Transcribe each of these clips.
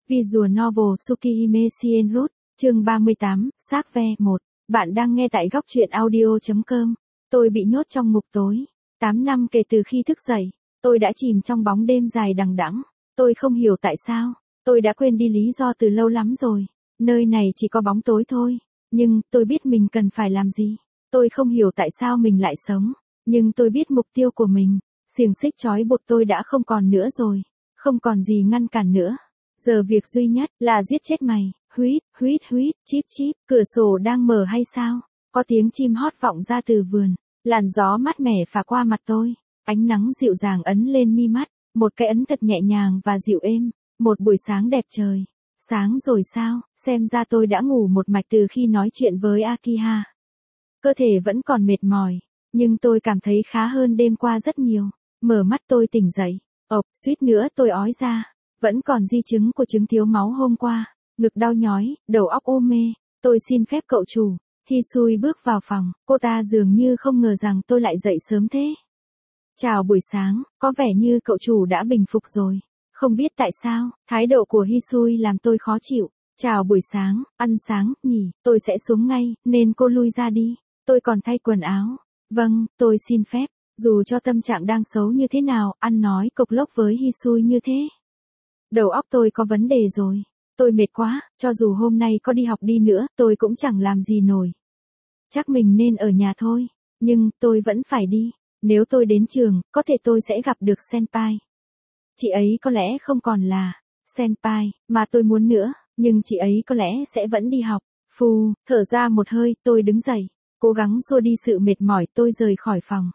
Visual Novel Tsukihime Shienroot, chương 38, xác ve 1. Bạn đang nghe tại góc truyện audio.com. Tôi bị nhốt trong ngục tối. 8 năm kể từ khi thức dậy, tôi đã chìm trong bóng đêm dài đằng đẵng. Tôi không hiểu tại sao, tôi đã quên đi lý do từ lâu lắm rồi. Nơi này chỉ có bóng tối thôi, nhưng tôi biết mình cần phải làm gì. Tôi không hiểu tại sao mình lại sống, nhưng tôi biết mục tiêu của mình. Xiềng xích trói buộc tôi đã không còn nữa rồi, không còn gì ngăn cản nữa. Giờ việc duy nhất là giết chết mày. Huýt, huýt, huýt, chíp chíp, cửa sổ đang mở hay sao? Có tiếng chim hót vọng ra từ vườn. Làn gió mát mẻ phả qua mặt tôi. Ánh nắng dịu dàng ấn lên mi mắt. Một cái ấn thật nhẹ nhàng và dịu êm. Một buổi sáng đẹp trời. Sáng rồi sao? Xem ra tôi đã ngủ một mạch từ khi nói chuyện với Akiha. Cơ thể vẫn còn mệt mỏi, nhưng tôi cảm thấy khá hơn đêm qua rất nhiều. Mở mắt tôi tỉnh dậy. Suýt nữa tôi ói ra. Vẫn còn di chứng của chứng thiếu máu hôm qua. Ngực đau nhói, đầu óc u mê. Tôi xin phép cậu chủ. Hisui bước vào phòng, cô ta dường như không ngờ rằng tôi lại dậy sớm thế. Chào buổi sáng, có vẻ như cậu chủ đã bình phục rồi. Không biết tại sao, thái độ của Hisui làm tôi khó chịu. Chào buổi sáng, ăn sáng, nhỉ, tôi sẽ xuống ngay, nên cô lui ra đi. Tôi còn thay quần áo. Vâng, tôi xin phép. Dù cho tâm trạng đang xấu như thế nào, ăn nói cộc lốc với Hisui như thế. Đầu óc tôi có vấn đề rồi. Tôi mệt quá, cho dù hôm nay có đi học đi nữa, tôi cũng chẳng làm gì nổi. Chắc mình nên ở nhà thôi, nhưng tôi vẫn phải đi. Nếu tôi đến trường, có thể tôi sẽ gặp được Senpai. Chị ấy có lẽ không còn là Senpai mà tôi muốn nữa, nhưng chị ấy có lẽ sẽ vẫn đi học. Phù, thở ra một hơi, tôi đứng dậy, cố gắng xua đi sự mệt mỏi, tôi rời khỏi phòng.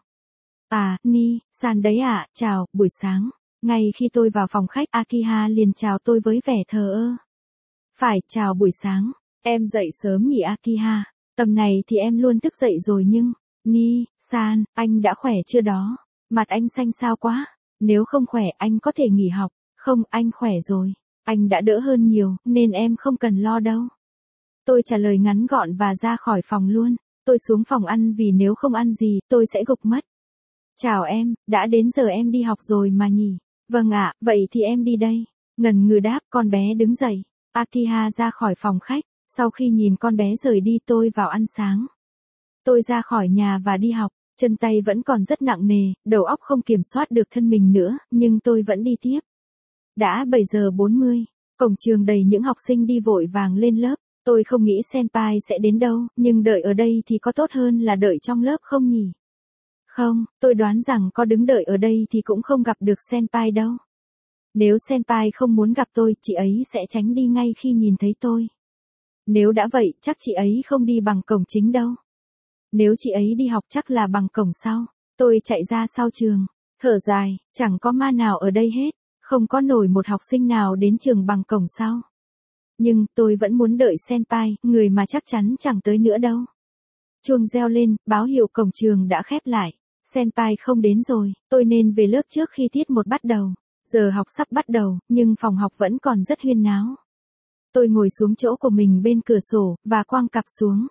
San đấy ạ, chào, buổi sáng. Ngay khi tôi vào phòng khách, Akiha liền chào tôi với vẻ thờ ơ. Phải, chào buổi sáng. Em dậy sớm nhỉ Akiha? Tầm này thì em luôn thức dậy rồi nhưng... San, anh đã khỏe chưa đó? Mặt anh xanh xao quá. Nếu không khỏe anh có thể nghỉ học. Không, anh khỏe rồi. Anh đã đỡ hơn nhiều, nên em không cần lo đâu. Tôi trả lời ngắn gọn và ra khỏi phòng luôn. Tôi xuống phòng ăn vì nếu không ăn gì, tôi sẽ gục mất. Chào em, đã đến giờ em đi học rồi mà nhỉ? Vâng ạ, vậy thì em đi đây. Ngần ngừ đáp, con bé đứng dậy. Akiha ra khỏi phòng khách. Sau khi nhìn con bé rời đi tôi vào ăn sáng. Tôi ra khỏi nhà và đi học. Chân tay vẫn còn rất nặng nề, đầu óc không kiểm soát được thân mình nữa, nhưng tôi vẫn đi tiếp. Đã 7 giờ 40, cổng trường đầy những học sinh đi vội vàng lên lớp. Tôi không nghĩ Senpai sẽ đến đâu, nhưng đợi ở đây thì có tốt hơn là đợi trong lớp không nhỉ? Không, tôi đoán rằng có đứng đợi ở đây thì cũng không gặp được Senpai đâu. Nếu Senpai không muốn gặp tôi, chị ấy sẽ tránh đi ngay khi nhìn thấy tôi. Nếu đã vậy, chắc chị ấy không đi bằng cổng chính đâu. Nếu chị ấy đi học chắc là bằng cổng sau. Tôi chạy ra sau trường, thở dài, chẳng có ma nào ở đây hết, không có nổi một học sinh nào đến trường bằng cổng sau. Nhưng tôi vẫn muốn đợi Senpai, người mà chắc chắn chẳng tới nữa đâu. Chuông reo lên, báo hiệu cổng trường đã khép lại. Senpai không đến rồi, tôi nên về lớp trước khi tiết 1 bắt đầu. Giờ học sắp bắt đầu, nhưng phòng học vẫn còn rất huyên náo. Tôi ngồi xuống chỗ của mình bên cửa sổ, và quăng cặp xuống.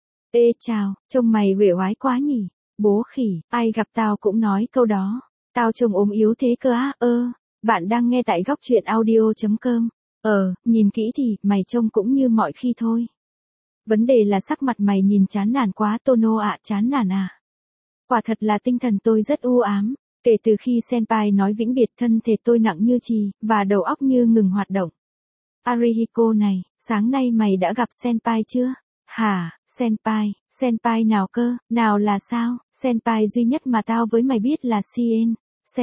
Ê chào, trông mày uể oải quá nhỉ? Bố khỉ, ai gặp tao cũng nói câu đó. Tao trông ốm yếu thế cơ á, bạn đang nghe tại góc truyện audio.com. Nhìn kỹ thì, mày trông cũng như mọi khi thôi. Vấn đề là sắc mặt mày nhìn chán nản quá Tono ạ, chán nản à? Quả thật là tinh thần tôi rất u ám. Kể từ khi Senpai nói vĩnh biệt, thân thể tôi nặng như chì, và đầu óc như ngừng hoạt động. Arihiko này, sáng nay mày đã gặp Senpai chưa? Hả, Senpai nào cơ, nào là sao? Senpai duy nhất mà tao với mày biết là Shien.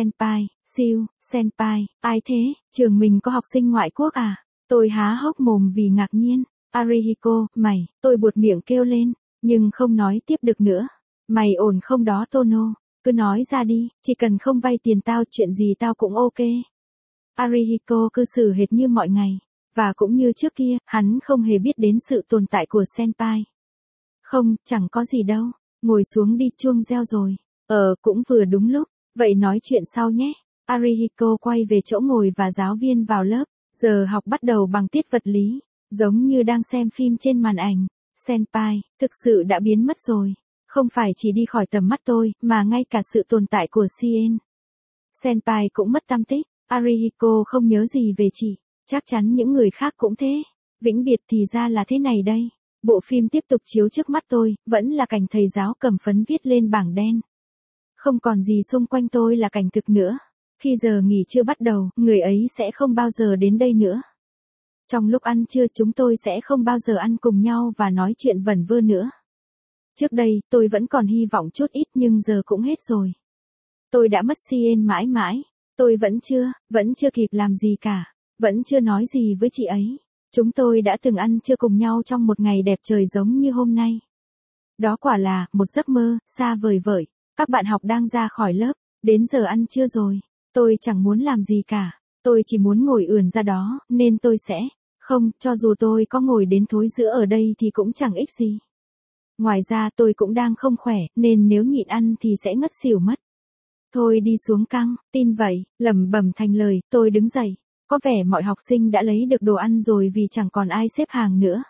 Senpai, ai thế? Trường mình có học sinh ngoại quốc à? Tôi há hốc mồm vì ngạc nhiên. Arihiko, mày, tôi buột miệng kêu lên, nhưng không nói tiếp được nữa. Mày ổn không đó Tono? Cứ nói ra đi, chỉ cần không vay tiền tao, chuyện gì tao cũng ok. Arihiko cư xử hệt như mọi ngày. Và cũng như trước kia, hắn không hề biết đến sự tồn tại của Senpai. Không, chẳng có gì đâu. Ngồi xuống đi, chuông reo rồi. Cũng vừa đúng lúc. Vậy nói chuyện sau nhé. Arihiko quay về chỗ ngồi và giáo viên vào lớp. Giờ học bắt đầu bằng tiết vật lý. Giống như đang xem phim trên màn ảnh. Senpai, thực sự đã biến mất rồi. Không phải chỉ đi khỏi tầm mắt tôi, mà ngay cả sự tồn tại của Shien. Senpai cũng mất tăm tích. Arihiko không nhớ gì về chị. Chắc chắn những người khác cũng thế. Vĩnh biệt thì ra là thế này đây. Bộ phim tiếp tục chiếu trước mắt tôi, vẫn là cảnh thầy giáo cầm phấn viết lên bảng đen. Không còn gì xung quanh tôi là cảnh thực nữa. Khi giờ nghỉ trưa bắt đầu, người ấy sẽ không bao giờ đến đây nữa. Trong lúc ăn trưa chúng tôi sẽ không bao giờ ăn cùng nhau và nói chuyện vẩn vơ nữa. Trước đây, tôi vẫn còn hy vọng chút ít nhưng giờ cũng hết rồi. Tôi đã mất Sien mãi mãi. Tôi vẫn chưa kịp làm gì cả. Vẫn chưa nói gì với chị ấy. Chúng tôi đã từng ăn trưa cùng nhau trong một ngày đẹp trời giống như hôm nay. Đó quả là một giấc mơ, xa vời vợi. Các bạn học đang ra khỏi lớp, đến giờ ăn trưa rồi. Tôi chẳng muốn làm gì cả. Tôi chỉ muốn ngồi ườn ra đó, nên tôi sẽ... Không, cho dù tôi có ngồi đến thối giữa ở đây thì cũng chẳng ích gì. Ngoài ra tôi cũng đang không khỏe, nên nếu nhịn ăn thì sẽ ngất xỉu mất. Thôi đi xuống căng, tin vậy, lẩm bẩm thành lời, tôi đứng dậy. Có vẻ mọi học sinh đã lấy được đồ ăn rồi vì chẳng còn ai xếp hàng nữa.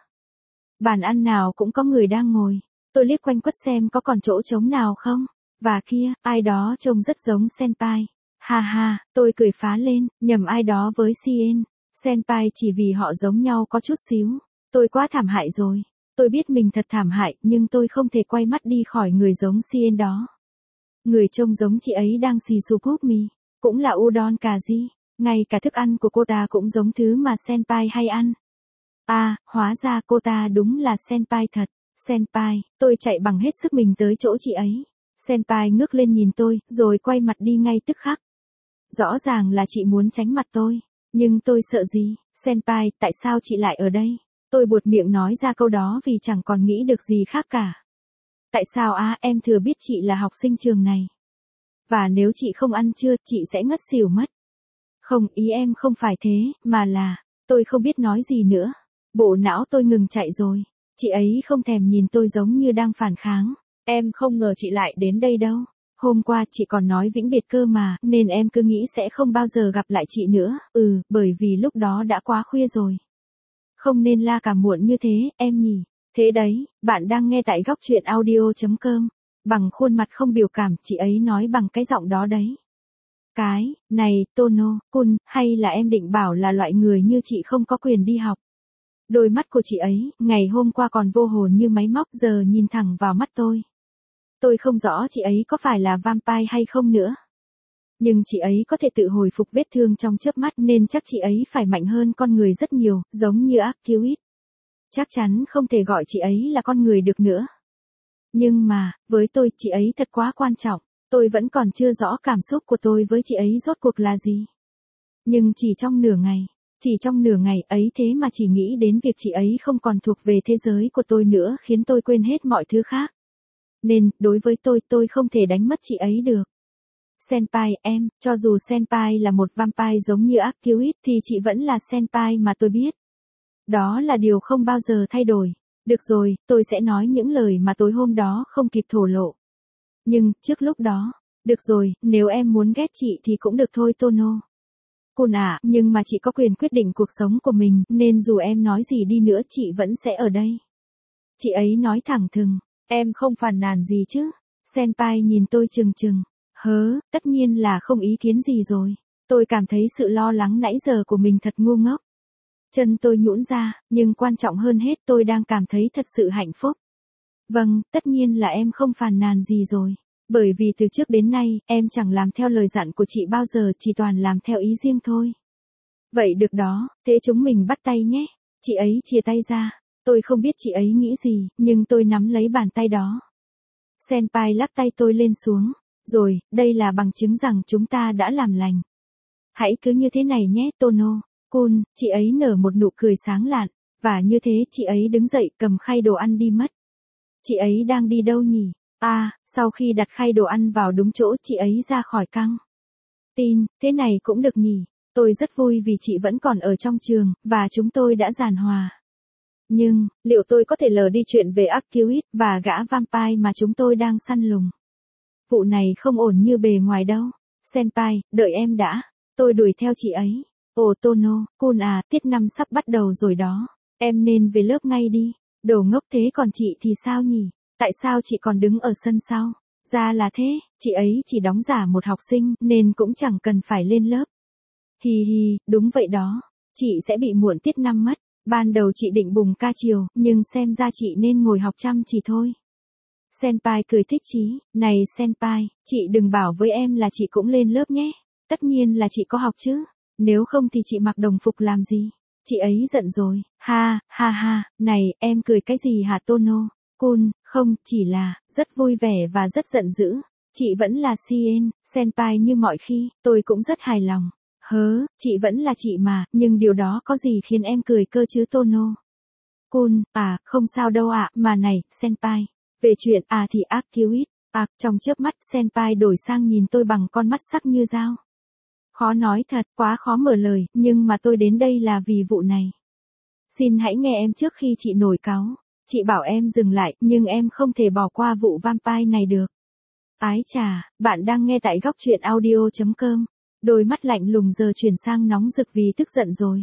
Bàn ăn nào cũng có người đang ngồi. Tôi liếc quanh quất xem có còn chỗ trống nào không. Và kia, ai đó trông rất giống Senpai. Ha ha, tôi cười phá lên, nhầm ai đó với Sien. Senpai chỉ vì họ giống nhau có chút xíu. Tôi quá thảm hại rồi. Tôi biết mình thật thảm hại nhưng tôi không thể quay mắt đi khỏi người giống Sien đó. Người trông giống chị ấy đang xì sụp húp mì. Cũng là udon cà ri. Ngay cả thức ăn của cô ta cũng giống thứ mà Senpai hay ăn. À, hóa ra cô ta đúng là Senpai thật. Senpai, tôi chạy bằng hết sức mình tới chỗ chị ấy. Senpai ngước lên nhìn tôi, rồi quay mặt đi ngay tức khắc. Rõ ràng là chị muốn tránh mặt tôi. Nhưng tôi sợ gì? Senpai, tại sao chị lại ở đây? Tôi buột miệng nói ra câu đó vì chẳng còn nghĩ được gì khác cả. Tại sao em thừa biết chị là học sinh trường này. Và nếu chị không ăn trưa, chị sẽ ngất xỉu mất. Không, ý em không phải thế, mà là, tôi không biết nói gì nữa. Bộ não tôi ngừng chạy rồi. Chị ấy không thèm nhìn tôi giống như đang phản kháng. Em không ngờ chị lại đến đây đâu. Hôm qua chị còn nói vĩnh biệt cơ mà, nên em cứ nghĩ sẽ không bao giờ gặp lại chị nữa. Bởi vì lúc đó đã quá khuya rồi. Không nên la cả muộn như thế, em nhỉ. Thế đấy, bạn đang nghe tại góc truyện audio.com. Bằng khuôn mặt không biểu cảm, chị ấy nói bằng cái giọng đó đấy. Cái, này, Tono-kun, hay là em định bảo là loại người như chị không có quyền đi học? Đôi mắt của chị ấy, ngày hôm qua còn vô hồn như máy móc giờ nhìn thẳng vào mắt tôi. Tôi không rõ chị ấy có phải là vampire hay không nữa. Nhưng chị ấy có thể tự hồi phục vết thương trong chớp mắt nên chắc chị ấy phải mạnh hơn con người rất nhiều, giống như Arcuit. Chắc chắn không thể gọi chị ấy là con người được nữa. Nhưng mà, với tôi, chị ấy thật quá quan trọng. Tôi vẫn còn chưa rõ cảm xúc của tôi với chị ấy rốt cuộc là gì. Nhưng chỉ trong nửa ngày ấy thế mà chỉ nghĩ đến việc chị ấy không còn thuộc về thế giới của tôi nữa khiến tôi quên hết mọi thứ khác. Nên, đối với tôi không thể đánh mất chị ấy được. Senpai em, cho dù Senpai là một vampire giống như Arcuit thì chị vẫn là Senpai mà tôi biết. Đó là điều không bao giờ thay đổi. Được rồi, tôi sẽ nói những lời mà tối hôm đó không kịp thổ lộ. Nhưng, trước lúc đó, được rồi, nếu em muốn ghét chị thì cũng được thôi Tono. Kun nhưng mà chị có quyền quyết định cuộc sống của mình, nên dù em nói gì đi nữa chị vẫn sẽ ở đây. Chị ấy nói thẳng thừng, em không phàn nàn gì chứ? Senpai nhìn tôi chừng chừng. Tất nhiên là không ý kiến gì rồi. Tôi cảm thấy sự lo lắng nãy giờ của mình thật ngu ngốc. Chân tôi nhũn ra, nhưng quan trọng hơn hết tôi đang cảm thấy thật sự hạnh phúc. Vâng, tất nhiên là em không phàn nàn gì rồi. Bởi vì từ trước đến nay, em chẳng làm theo lời dặn của chị bao giờ, chỉ toàn làm theo ý riêng thôi. Vậy được đó, thế chúng mình bắt tay nhé. Chị ấy chia tay ra. Tôi không biết chị ấy nghĩ gì, nhưng tôi nắm lấy bàn tay đó. Senpai lắc tay tôi lên xuống. Rồi, đây là bằng chứng rằng chúng ta đã làm lành. Hãy cứ như thế này nhé Tono-kun, chị ấy nở một nụ cười sáng lạn. Và như thế chị ấy đứng dậy cầm khay đồ ăn đi mất. Chị ấy đang đi đâu nhỉ? Sau khi đặt khay đồ ăn vào đúng chỗ chị ấy ra khỏi căng tin, thế này cũng được nhỉ. Tôi rất vui vì chị vẫn còn ở trong trường, và chúng tôi đã giàn hòa. Nhưng, liệu tôi có thể lờ đi chuyện về Arcuit và gã vampire mà chúng tôi đang săn lùng? Vụ này không ổn như bề ngoài đâu. Senpai, đợi em đã. Tôi đuổi theo chị ấy. Ồ Tono-kun tiết 5 sắp bắt đầu rồi đó. Em nên về lớp ngay đi. Đồ ngốc thế còn chị thì sao nhỉ? Tại sao chị còn đứng ở sân sau? Ra là thế, chị ấy chỉ đóng giả một học sinh nên cũng chẳng cần phải lên lớp. Hi hi, đúng vậy đó. Chị sẽ bị muộn tiết năm mất. Ban đầu chị định bùng ca chiều, nhưng xem ra chị nên ngồi học chăm chỉ thôi. Senpai cười thích chí, này Senpai, chị đừng bảo với em là chị cũng lên lớp nhé. Tất nhiên là chị có học chứ. Nếu không thì chị mặc đồng phục làm gì? Chị ấy giận rồi, ha, ha ha, này, em cười cái gì hả Tono? Kun, không, chỉ là, rất vui vẻ và rất giận dữ. Chị vẫn là Sien, Senpai như mọi khi, tôi cũng rất hài lòng. Hớ, chị vẫn là chị mà, nhưng điều đó có gì khiến em cười cơ chứ Tono? Kun, không sao đâu ạ, mà này, Senpai. Về chuyện thì ác cứu ít. Trong chớp mắt Senpai đổi sang nhìn tôi bằng con mắt sắc như dao. Khó nói thật, quá khó mở lời, nhưng mà tôi đến đây là vì vụ này. Xin hãy nghe em trước khi chị nổi cáu. Chị bảo em dừng lại, nhưng em không thể bỏ qua vụ vampire này được. Ái chà, bạn đang nghe tại góc truyện audio.com. Đôi mắt lạnh lùng giờ chuyển sang nóng rực vì tức giận rồi.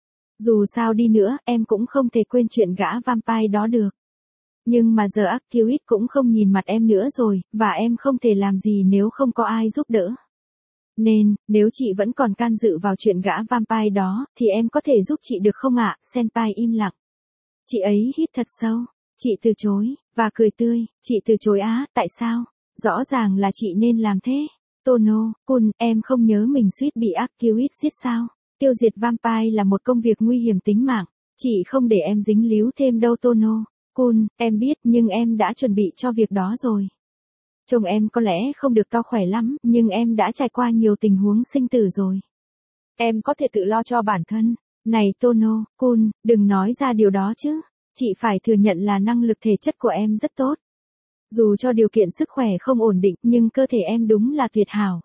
Dù sao đi nữa, em cũng không thể quên chuyện gã vampire đó được. Nhưng mà giờ Arcuit cũng không nhìn mặt em nữa rồi, và em không thể làm gì nếu không có ai giúp đỡ. Nên, nếu chị vẫn còn can dự vào chuyện gã vampire đó, thì em có thể giúp chị được không ạ? Senpai im lặng. Chị ấy hít thật sâu. Chị từ chối, và cười tươi. Chị từ chối tại sao? Rõ ràng là chị nên làm thế. Tono, Kun, em không nhớ mình suýt bị Arcuit giết sao? Tiêu diệt vampire là một công việc nguy hiểm tính mạng. Chị không để em dính líu thêm đâu Tono. Kun, em biết nhưng em đã chuẩn bị cho việc đó rồi. Trông em có lẽ không được to khỏe lắm, nhưng em đã trải qua nhiều tình huống sinh tử rồi. Em có thể tự lo cho bản thân. Này Tono, Kun, đừng nói ra điều đó chứ. Chị phải thừa nhận là năng lực thể chất của em rất tốt. Dù cho điều kiện sức khỏe không ổn định, nhưng cơ thể em đúng là tuyệt hảo.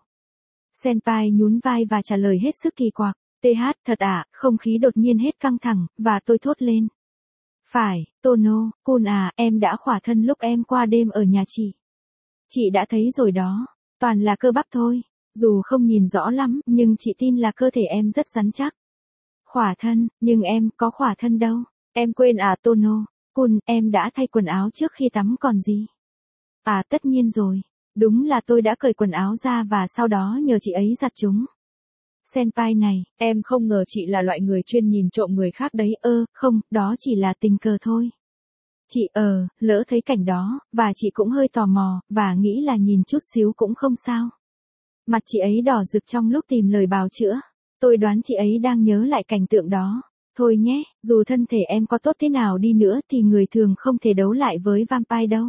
Senpai nhún vai và trả lời hết sức kỳ quặc. TH, thật không khí đột nhiên hết căng thẳng, và tôi thốt lên. Phải, Tono, Kun em đã khỏa thân lúc em qua đêm ở nhà chị. Chị đã thấy rồi đó, toàn là cơ bắp thôi. Dù không nhìn rõ lắm, nhưng chị tin là cơ thể em rất rắn chắc. Khỏa thân, nhưng em có khỏa thân đâu. Em quên Tono, Kun, em đã thay quần áo trước khi tắm còn gì. Tất nhiên rồi. Đúng là tôi đã cởi quần áo ra và sau đó nhờ chị ấy giặt chúng. Senpai này, em không ngờ chị là loại người chuyên nhìn trộm người khác đấy. Không, đó chỉ là tình cờ thôi. Chị lỡ thấy cảnh đó, và chị cũng hơi tò mò, và nghĩ là nhìn chút xíu cũng không sao. Mặt chị ấy đỏ rực trong lúc tìm lời bào chữa. Tôi đoán chị ấy đang nhớ lại cảnh tượng đó. Thôi nhé, dù thân thể em có tốt thế nào đi nữa thì người thường không thể đấu lại với vampire đâu.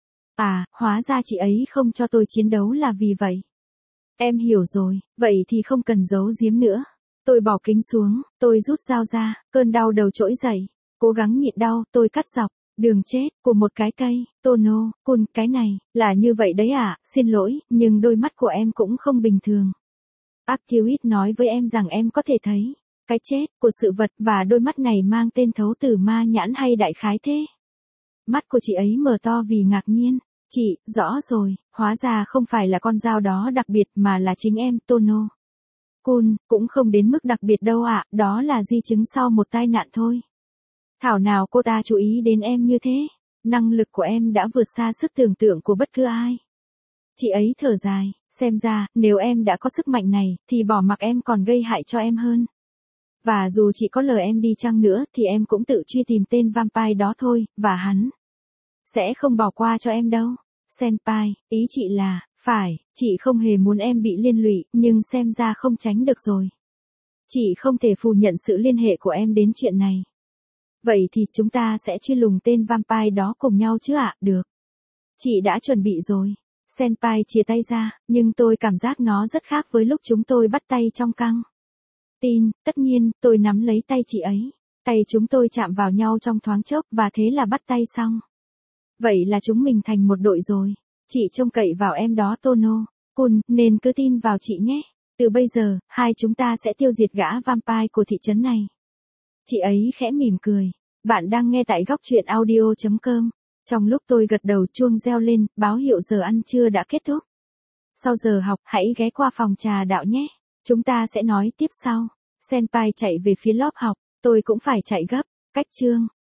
Hóa ra chị ấy không cho tôi chiến đấu là vì vậy. Em hiểu rồi, vậy thì không cần giấu giếm nữa. Tôi bỏ kính xuống, tôi rút dao ra, cơn đau đầu trỗi dậy. Cố gắng nhịn đau, tôi cắt dọc đường chết của một cái cây. Tono, Kun, cái này là như vậy đấy xin lỗi, nhưng đôi mắt của em cũng không bình thường. Arcuit nói với em rằng em có thể thấy cái chết của sự vật, và đôi mắt này mang tên thấu tử ma nhãn hay đại khái thế. Mắt của chị ấy mở to vì ngạc nhiên. Chị, rõ rồi, hóa ra không phải là con dao đó đặc biệt mà là chính em, Tono. Kun, cũng không đến mức đặc biệt đâu đó là di chứng sau một tai nạn thôi. Thảo nào cô ta chú ý đến em như thế, năng lực của em đã vượt xa sức tưởng tượng của bất cứ ai. Chị ấy thở dài, xem ra, nếu em đã có sức mạnh này, thì bỏ mặc em còn gây hại cho em hơn. Và dù chị có lời em đi chăng nữa thì em cũng tự truy tìm tên vampire đó thôi, và hắn sẽ không bỏ qua cho em đâu. Senpai, ý chị là, phải, chị không hề muốn em bị liên lụy, nhưng xem ra không tránh được rồi. Chị không thể phủ nhận sự liên hệ của em đến chuyện này. Vậy thì chúng ta sẽ truy lùng tên vampire đó cùng nhau chứ được. Chị đã chuẩn bị rồi. Senpai chia tay ra, nhưng tôi cảm giác nó rất khác với lúc chúng tôi bắt tay trong căng tin. Tất nhiên, tôi nắm lấy tay chị ấy. Tay chúng tôi chạm vào nhau trong thoáng chốc, và thế là bắt tay xong. Vậy là chúng mình thành một đội rồi. Chị trông cậy vào em đó Tono, Kun, nên cứ tin vào chị nhé. Từ bây giờ, hai chúng ta sẽ tiêu diệt gã vampire của thị trấn này. Chị ấy khẽ mỉm cười. Bạn đang nghe tại góc truyện audio.com. Trong lúc tôi gật đầu, chuông reo lên, báo hiệu giờ ăn trưa đã kết thúc. Sau giờ học, hãy ghé qua phòng trà đạo nhé. Chúng ta sẽ nói tiếp sau. Senpai chạy về phía lớp học, tôi cũng phải chạy gấp. Cách chương.